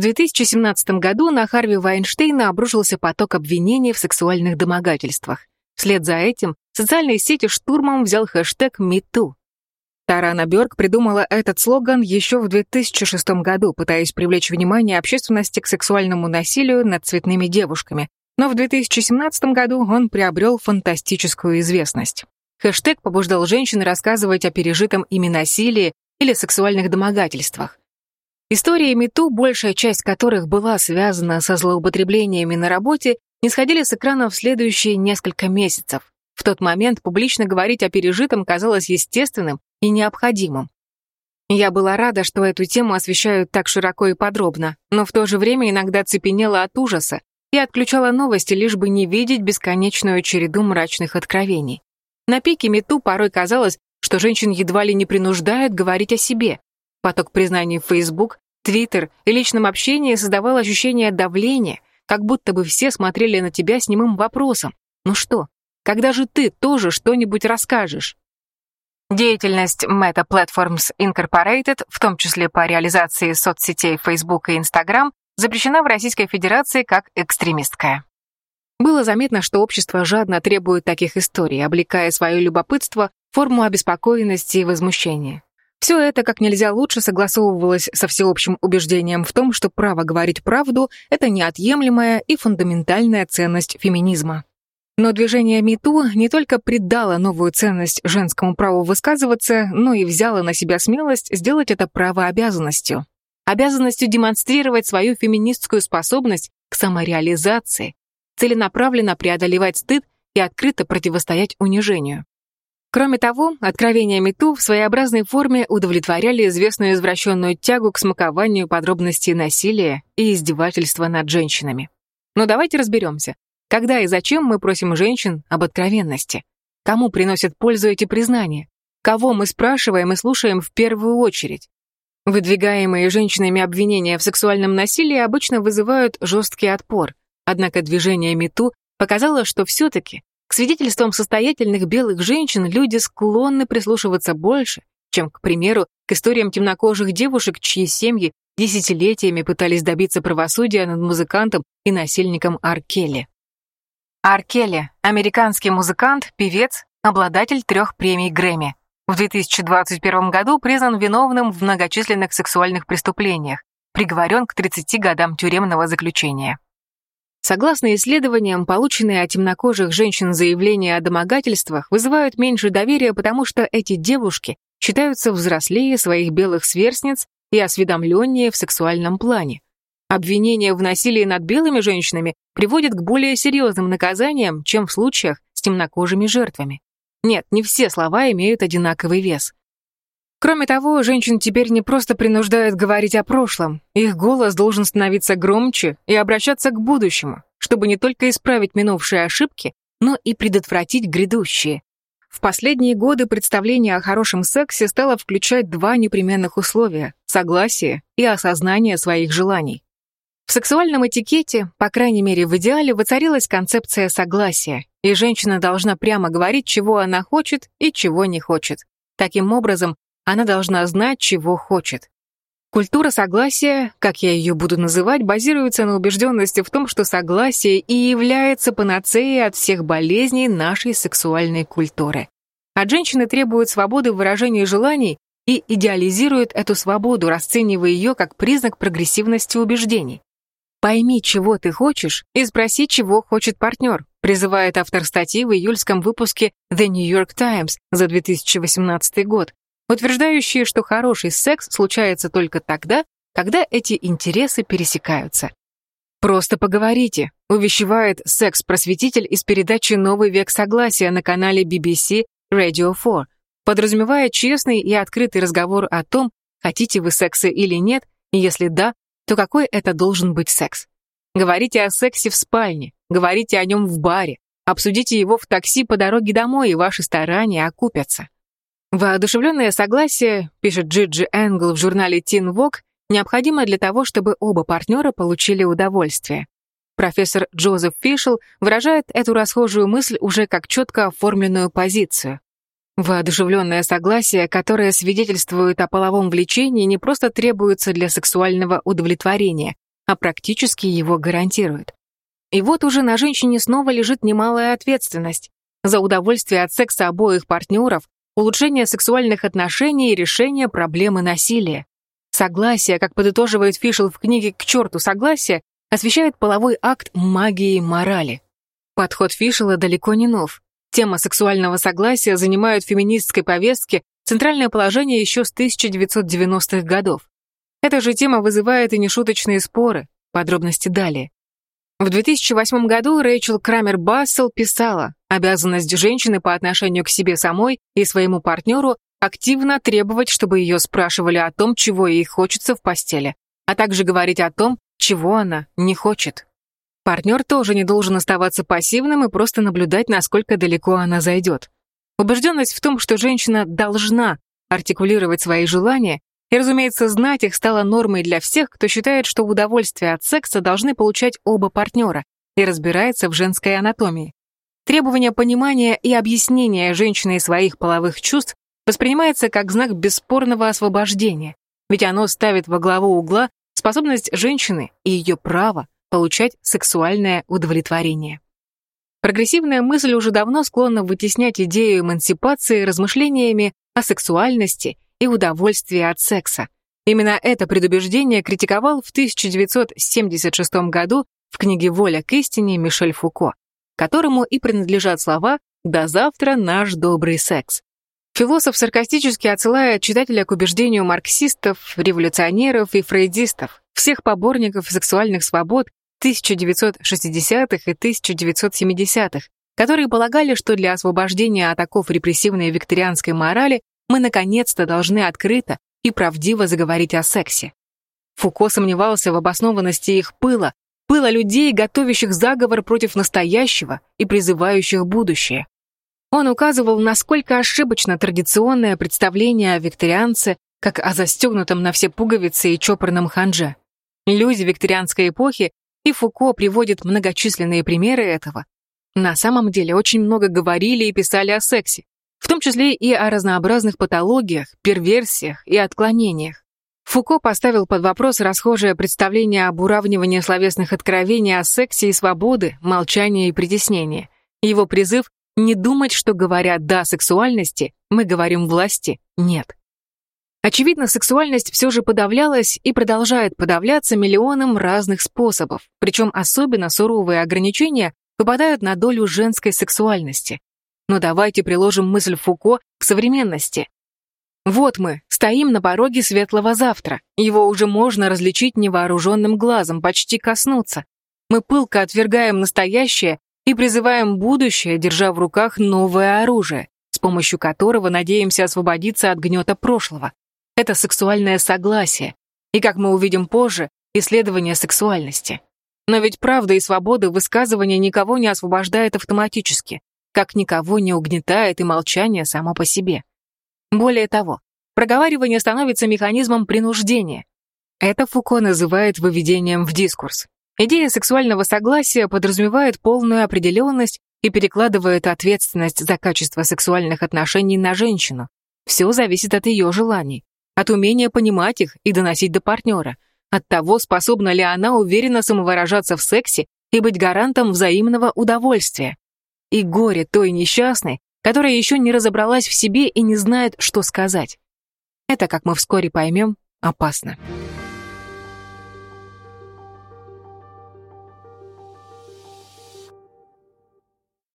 В 2017 году на Харви Вайнштейна обрушился поток обвинений в сексуальных домогательствах. Вслед за этим социальные сети штурмом взял хэштег #MeToo. Тарана Бёрк придумала этот слоган еще в 2006 году, пытаясь привлечь внимание общественности к сексуальному насилию над цветными девушками. Но в 2017 году он приобрел фантастическую известность. Хэштег побуждал женщин рассказывать о пережитом ими насилии или сексуальных домогательствах. Истории #MeToo, большая часть которых была связана со злоупотреблениями на работе, не сходили с экранов в следующие несколько месяцев. В тот момент публично говорить о пережитом казалось естественным и необходимым. Я была рада, что эту тему освещают так широко и подробно, но в то же время иногда цепенела от ужаса и отключала новости, лишь бы не видеть бесконечную череду мрачных откровений. На пике #MeToo порой казалось, что женщин едва ли не принуждают говорить о себе. Поток признаний в Facebook, Twitter и личном общении создавал ощущение давления, как будто бы все смотрели на тебя с немым вопросом. Ну что, когда же ты тоже что-нибудь расскажешь? Деятельность Meta Platforms Incorporated, в том числе по реализации соцсетей Facebook и Instagram, запрещена в Российской Федерации как экстремистская. Было заметно, что общество жадно требует таких историй, облекая свое любопытство в форму обеспокоенности и возмущения. Все это как нельзя лучше согласовывалось со всеобщим убеждением в том, что право говорить правду — это неотъемлемая и фундаментальная ценность феминизма. Но движение #MeToo не только придало новую ценность женскому праву высказываться, но и взяло на себя смелость сделать это право обязанностью. Обязанностью демонстрировать свою феминистскую способность к самореализации, целенаправленно преодолевать стыд и открыто противостоять унижению. Кроме того, откровения #MeToo в своеобразной форме удовлетворяли известную извращенную тягу к смакованию подробностей насилия и издевательства над женщинами. Но давайте разберемся. Когда и зачем мы просим женщин об откровенности? Кому приносят пользу эти признания? Кого мы спрашиваем и слушаем в первую очередь? Выдвигаемые женщинами обвинения в сексуальном насилии обычно вызывают жесткий отпор. Однако движение #MeToo показало, что все-таки к свидетельствам состоятельных белых женщин люди склонны прислушиваться больше, чем, к примеру, к историям темнокожих девушек, чьи семьи десятилетиями пытались добиться правосудия над музыкантом и насильником Ар Келли. Ар Келли — американский музыкант, певец, обладатель 3 премий Грэмми. В 2021 году признан виновным в многочисленных сексуальных преступлениях, приговорен к 30 годам тюремного заключения. Согласно исследованиям, полученные от темнокожих женщин заявления о домогательствах вызывают меньше доверия, потому что эти девушки считаются взрослее своих белых сверстниц и осведомленнее в сексуальном плане. Обвинения в насилии над белыми женщинами приводят к более серьезным наказаниям, чем в случаях с темнокожими жертвами. Нет, не все слова имеют одинаковый вес. Кроме того, женщин теперь не просто принуждают говорить о прошлом, их голос должен становиться громче и обращаться к будущему, чтобы не только исправить минувшие ошибки, но и предотвратить грядущие. В последние годы представление о хорошем сексе стало включать 2 непременных условия — согласие и осознание своих желаний. В сексуальном этикете, по крайней мере в идеале, воцарилась концепция согласия, и женщина должна прямо говорить, чего она хочет и чего не хочет. Таким образом, она должна знать, чего хочет. Культура согласия, как я ее буду называть, базируется на убежденности в том, что согласие и является панацеей от всех болезней нашей сексуальной культуры. От женщины требуют свободы в выражении желаний и идеализируют эту свободу, расценивая ее как признак прогрессивности убеждений. «Пойми, чего ты хочешь, и спроси, чего хочет партнер», призывает автор статьи в июльском выпуске The New York Times за 2018 год, утверждающие, что хороший секс случается только тогда, когда эти интересы пересекаются. «Просто поговорите», увещевает секс-просветитель из передачи «Новый век согласия» на канале BBC Radio 4, подразумевая честный и открытый разговор о том, хотите вы секса или нет, и если да, то какой это должен быть секс. Говорите о сексе в спальне, говорите о нем в баре, обсудите его в такси по дороге домой, и ваши старания окупятся. Воодушевленное согласие, пишет Джиджи Энгл в журнале Teen Vogue, необходимо для того, чтобы оба партнера получили удовольствие. Профессор Джозеф Фишел выражает эту расхожую мысль уже как четко оформленную позицию. Воодушевленное согласие, которое свидетельствует о половом влечении, не просто требуется для сексуального удовлетворения, а практически его гарантирует. И вот уже на женщине снова лежит немалая ответственность за удовольствие от секса обоих партнеров, улучшение сексуальных отношений и решение проблемы насилия. Согласие, как подытоживает Фишел в книге «К черту согласие», освещает половой акт магии морали. Подход Фишела далеко не нов. Тема сексуального согласия занимает в феминистской повестке центральное положение еще с 1990-х годов. Эта же тема вызывает и нешуточные споры, подробности далее. В 2008 году Рэйчел Крамер-Бассел писала: обязанность женщины по отношению к себе самой и своему партнеру активно требовать, чтобы ее спрашивали о том, чего ей хочется в постели, а также говорить о том, чего она не хочет. Партнер тоже не должен оставаться пассивным и просто наблюдать, насколько далеко она зайдет. Убежденность в том, что женщина должна артикулировать свои желания и, разумеется, знать их, стала нормой для всех, кто считает, что удовольствие от секса должны получать оба партнера и разбирается в женской анатомии. Требование понимания и объяснения женщиной своих половых чувств воспринимается как знак бесспорного освобождения, ведь оно ставит во главу угла способность женщины и ее право получать сексуальное удовлетворение. Прогрессивная мысль уже давно склонна вытеснять идею эмансипации размышлениями о сексуальности и удовольствии от секса. Именно это предубеждение критиковал в 1976 году в книге «Воля к истине» Мишель Фуко, которому и принадлежат слова «До завтра, наш добрый секс». Философ саркастически отсылает читателя к убеждению марксистов, революционеров и фрейдистов, всех поборников сексуальных свобод 1960-х и 1970-х, которые полагали, что для освобождения от оков репрессивной викторианской морали мы наконец-то должны открыто и правдиво заговорить о сексе. Фуко сомневался в обоснованности их пыла людей, готовящих заговор против настоящего и призывающих будущее. Он указывал, насколько ошибочно традиционное представление о викторианце как о застегнутом на все пуговицы и чопорном хандже. Люди викторианской эпохи, и Фуко приводит многочисленные примеры этого, на самом деле очень много говорили и писали о сексе, в том числе и о разнообразных патологиях, перверсиях и отклонениях. Фуко поставил под вопрос расхожее представление об уравнивании словесных откровений о сексе и свободы, молчании и притеснении. Его призыв не думать, что говоря «да» сексуальности, мы говорим власти «нет». Очевидно, сексуальность все же подавлялась и продолжает подавляться миллионом разных способов, причем особенно суровые ограничения выпадают на долю женской сексуальности. Но давайте приложим мысль Фуко к современности. Вот мы, стоим на пороге светлого завтра, его уже можно различить невооруженным глазом, почти коснуться. Мы пылко отвергаем настоящее и призываем будущее, держа в руках новое оружие, с помощью которого надеемся освободиться от гнета прошлого. Это сексуальное согласие, и, как мы увидим позже, исследование сексуальности. Но ведь правда и свобода высказывания никого не освобождает автоматически, как никого не угнетает и молчание само по себе. Более того, проговаривание становится механизмом принуждения. Это Фуко называет выведением в дискурс. Идея сексуального согласия подразумевает полную определенность и перекладывает ответственность за качество сексуальных отношений на женщину. Все зависит от ее желаний, от умения понимать их и доносить до партнера, от того, способна ли она уверенно самовыражаться в сексе и быть гарантом взаимного удовольствия. И горе той несчастной, которая еще не разобралась в себе и не знает, что сказать. Это, как мы вскоре поймем, опасно.